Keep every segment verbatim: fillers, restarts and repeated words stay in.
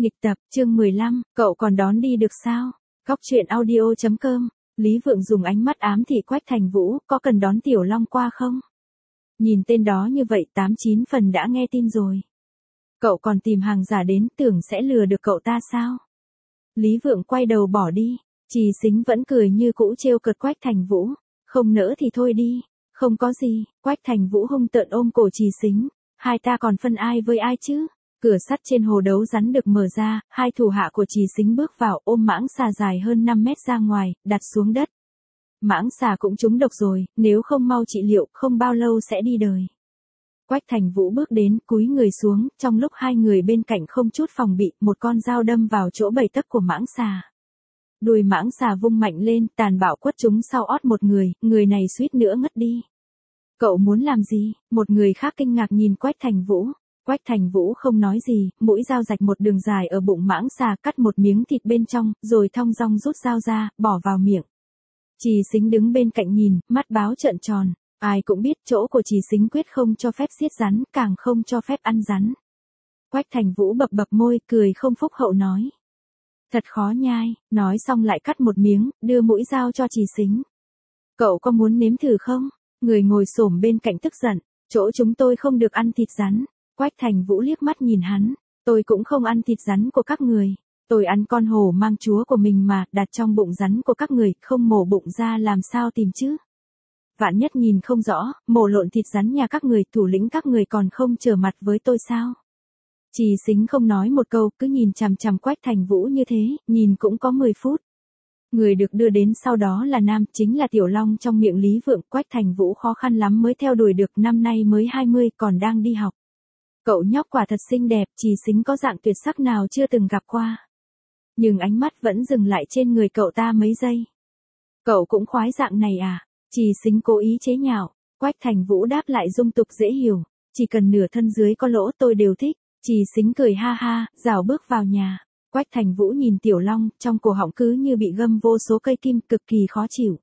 Nghịch tập, chương mười lăm, cậu còn đón đi được sao? Góc truyện audio chấm com, Lý Vượng dùng ánh mắt ám thị Quách Thành Vũ, có cần đón Tiểu Long qua không? Nhìn tên đó như vậy tám chín phần đã nghe tin rồi. Cậu còn tìm hàng giả đến, tưởng sẽ lừa được cậu ta sao? Lý Vượng quay đầu bỏ đi, Trì Xính vẫn cười như cũ trêu cợt Quách Thành Vũ, không nỡ thì thôi đi, không có gì. Quách Thành Vũ hung tợn ôm cổ Trì Xính, hai ta còn phân ai với ai chứ? Cửa sắt trên hồ đấu rắn được mở ra, hai thủ hạ của Trì Xính bước vào, ôm mãng xà dài hơn năm mét ra ngoài, đặt xuống đất. Mãng xà cũng trúng độc rồi, nếu không mau trị liệu, không bao lâu sẽ đi đời. Quách Thành Vũ bước đến, cúi người xuống, trong lúc hai người bên cạnh không chút phòng bị, một con dao đâm vào chỗ bầy tấc của mãng xà. Đuôi mãng xà vung mạnh lên, tàn bạo quất trúng sau ót một người, người này suýt nữa ngất đi. Cậu muốn làm gì? Một người khác kinh ngạc nhìn Quách Thành Vũ. Quách Thành Vũ không nói gì, mũi dao rạch một đường dài ở bụng mãng xà, cắt một miếng thịt bên trong, rồi thong dong rút dao ra, bỏ vào miệng. Trì Xính đứng bên cạnh nhìn, mắt báo trợn tròn. Ai cũng biết chỗ của Trì Xính quyết không cho phép giết rắn, càng không cho phép ăn rắn. Quách Thành Vũ bập bập môi, cười không phúc hậu nói. Thật khó nhai, nói xong lại cắt một miếng, đưa mũi dao cho Trì Xính. Cậu có muốn nếm thử không? Người ngồi xổm bên cạnh tức giận, chỗ chúng tôi không được ăn thịt rắn. Quách Thành Vũ liếc mắt nhìn hắn, tôi cũng không ăn thịt rắn của các người, tôi ăn con hổ mang chúa của mình mà, đặt trong bụng rắn của các người, không mổ bụng ra làm sao tìm chứ? Vạn nhất nhìn không rõ, mổ lộn thịt rắn nhà các người, thủ lĩnh các người còn không trở mặt với tôi sao? Trì Xính không nói một câu, cứ nhìn chằm chằm Quách Thành Vũ như thế, nhìn cũng có mười phút. Người được đưa đến sau đó là nam, chính là Tiểu Long trong miệng Lý Vượng. Quách Thành Vũ khó khăn lắm mới theo đuổi được, năm nay mới hai mươi, còn đang đi học. Cậu nhóc quả thật xinh đẹp, Trì Xính có dạng tuyệt sắc nào chưa từng gặp qua. Nhưng ánh mắt vẫn dừng lại trên người cậu ta mấy giây. Cậu cũng khoái dạng này à? Trì Xính cố ý chế nhạo. Quách Thành Vũ đáp lại dung tục dễ hiểu, chỉ cần nửa thân dưới có lỗ tôi đều thích. Trì Xính cười ha ha, rảo bước vào nhà. Quách Thành Vũ nhìn Tiểu Long, trong cổ họng cứ như bị găm vô số cây kim, cực kỳ khó chịu.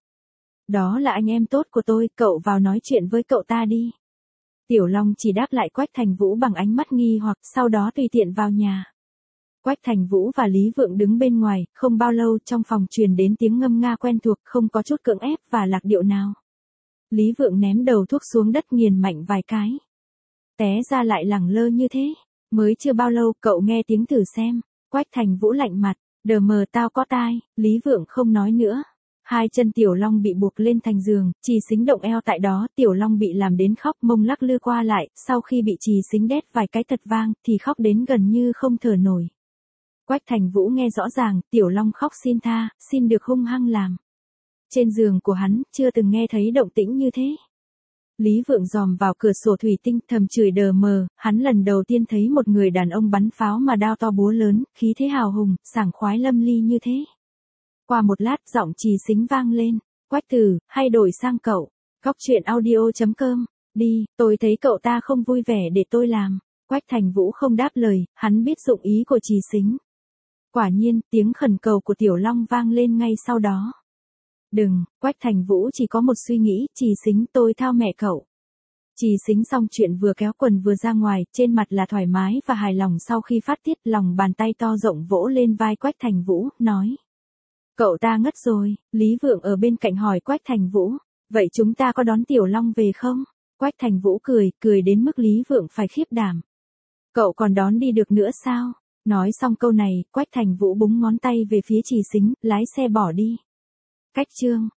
Đó là anh em tốt của tôi, cậu vào nói chuyện với cậu ta đi. Tiểu Long chỉ đáp lại Quách Thành Vũ bằng ánh mắt nghi hoặc, sau đó tùy tiện vào nhà. Quách Thành Vũ và Lý Vượng đứng bên ngoài, không bao lâu trong phòng truyền đến tiếng ngâm nga quen thuộc, không có chút cưỡng ép và lạc điệu nào. Lý Vượng ném đầu thuốc xuống đất nghiền mạnh vài cái. Té ra lại lẳng lơ như thế. Mới chưa bao lâu, cậu nghe tiếng thử xem. Quách Thành Vũ lạnh mặt, đờ mờ tao có tai. Lý Vượng không nói nữa. Hai chân Tiểu Long bị buộc lên thành giường, Trì Xính động eo tại đó, Tiểu Long bị làm đến khóc, mông lắc lư qua lại, sau khi bị Trì Xính đét vài cái thật vang, thì khóc đến gần như không thở nổi. Quách Thành Vũ nghe rõ ràng, Tiểu Long khóc xin tha, xin được hung hăng làm. Trên giường của hắn, chưa từng nghe thấy động tĩnh như thế. Lý Vượng dòm vào cửa sổ thủy tinh, thầm chửi đờ mờ, hắn lần đầu tiên thấy một người đàn ông bắn pháo mà đao to búa lớn, khí thế hào hùng, sảng khoái lâm ly như thế. Qua một lát, giọng Trì Xính vang lên, Quách Tử, hay đổi sang cậu. Góc truyện audio chấm com, đi, tôi thấy cậu ta không vui vẻ để tôi làm. Quách Thành Vũ không đáp lời, hắn biết dụng ý của Trì Xính. Quả nhiên, tiếng khẩn cầu của Tiểu Long vang lên ngay sau đó. Đừng, Quách Thành Vũ chỉ có một suy nghĩ, Trì Xính tôi thao mẹ cậu. Trì Xính xong chuyện vừa kéo quần vừa ra ngoài, trên mặt là thoải mái và hài lòng sau khi phát tiết, lòng bàn tay to rộng vỗ lên vai Quách Thành Vũ, nói. Cậu ta ngất rồi. Lý Vượng ở bên cạnh hỏi Quách Thành Vũ, vậy chúng ta có đón Tiểu Long về không? Quách Thành Vũ cười, cười đến mức Lý Vượng phải khiếp đảm. Cậu còn đón đi được nữa sao? Nói xong câu này, Quách Thành Vũ búng ngón tay về phía Trì Xính, lái xe bỏ đi. Cách chương